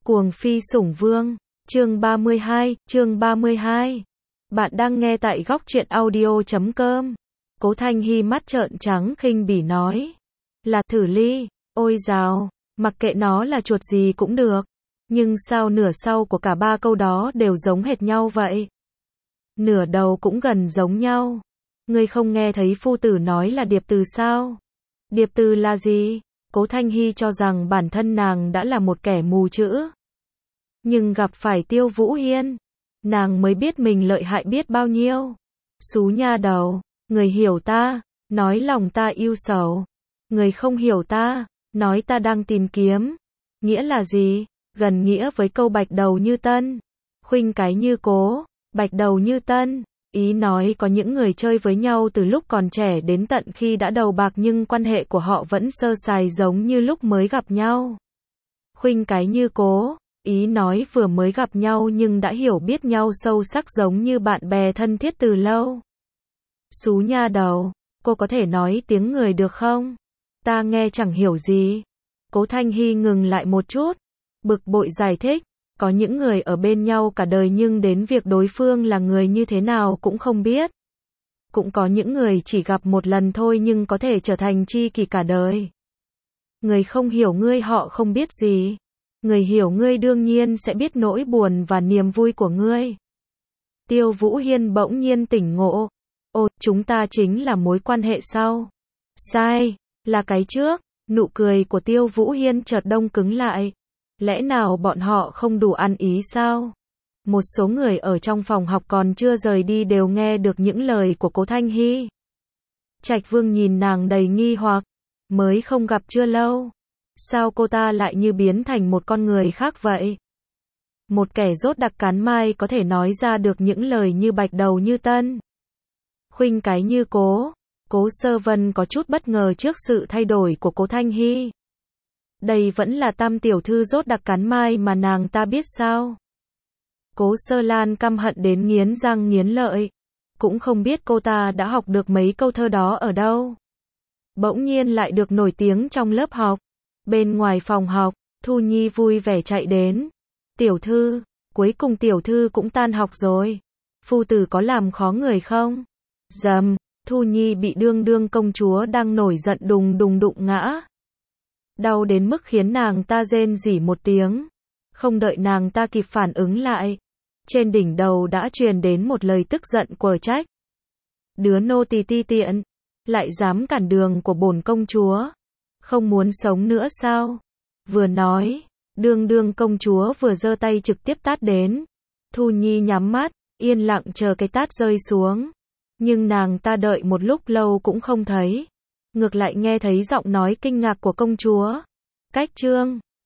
Cuồng phi sủng vương, chương 32. Bạn đang nghe tại góc truyện audio.com. Cố Thanh Hy mắt trợn trắng khinh bỉ nói. Là Thử Ly, ôi dào, mặc kệ nó là chuột gì cũng được. Nhưng sao nửa sau của cả ba câu đó đều giống hệt nhau vậy? Nửa đầu cũng gần giống nhau. Ngươi không nghe thấy phu tử nói là điệp từ sao? Điệp từ là gì? Cố Thanh Hy cho rằng bản thân nàng đã là một kẻ mù chữ. Nhưng gặp phải Tiêu Vũ Hiên, nàng mới biết mình lợi hại biết bao nhiêu. Xú nha đầu, người hiểu ta, nói lòng ta yêu sầu. Người không hiểu ta, nói ta đang tìm kiếm. Nghĩa là gì? Gần nghĩa với câu bạch đầu như tân. Khuynh cái như cố, bạch đầu như tân. Ý nói có những người chơi với nhau từ lúc còn trẻ đến tận khi đã đầu bạc nhưng quan hệ của họ vẫn sơ sài giống như lúc mới gặp nhau. Khuynh cái như cố, ý nói vừa mới gặp nhau nhưng đã hiểu biết nhau sâu sắc giống như bạn bè thân thiết từ lâu. Xú nha đầu, cô có thể nói tiếng người được không? Ta nghe chẳng hiểu gì. Cố Thanh Hy ngừng lại một chút, bực bội giải thích. Có những người ở bên nhau cả đời nhưng đến việc đối phương là người như thế nào cũng không biết. Cũng có những người chỉ gặp một lần thôi nhưng có thể trở thành tri kỷ cả đời. Người không hiểu ngươi họ không biết gì. Người hiểu ngươi đương nhiên sẽ biết nỗi buồn và niềm vui của ngươi. Tiêu Vũ Hiên bỗng nhiên tỉnh ngộ. Ồ, chúng ta chính là mối quan hệ sau. Sai, là cái trước. Nụ cười của Tiêu Vũ Hiên chợt đông cứng lại. Lẽ nào bọn họ không đủ ăn ý sao? Một số người ở trong phòng học còn chưa rời đi đều nghe được những lời của Cố Thanh Hy. Trạch Vương nhìn nàng đầy nghi hoặc, mới không gặp chưa lâu. Sao cô ta lại như biến thành một con người khác vậy? Một kẻ dốt đặc cán mai có thể nói ra được những lời như bạch đầu như tân. Khuynh cái như cố. Cố Sơ Vân có chút bất ngờ trước sự thay đổi của Cố Thanh Hy. Đây vẫn là Tam tiểu thư dốt đặc cán mai mà nàng ta biết sao? Cố Sơ Lan căm hận đến nghiến răng nghiến lợi. Cũng không biết cô ta đã học được mấy câu thơ đó ở đâu. Bỗng nhiên lại được nổi tiếng trong lớp học. Bên ngoài phòng học, Thu Nhi vui vẻ chạy đến. Tiểu thư, cuối cùng tiểu thư cũng tan học rồi. Phu tử có làm khó người không? Dầm, Thu Nhi bị đương đương công chúa đang nổi giận đùng đùng đụng ngã. Đau đến mức khiến nàng ta rên rỉ một tiếng. Không đợi nàng ta kịp phản ứng lại. Trên đỉnh đầu đã truyền đến một lời tức giận quở trách. Đứa nô tỳ ti tiện. Lại dám cản đường của bổn công chúa. Không muốn sống nữa sao? Vừa nói, đương đương công chúa vừa giơ tay trực tiếp tát đến. Thu Nhi nhắm mắt, yên lặng chờ cái tát rơi xuống. Nhưng nàng ta đợi một lúc lâu cũng không thấy. Ngược lại nghe thấy giọng nói kinh ngạc của công chúa. Cách trương,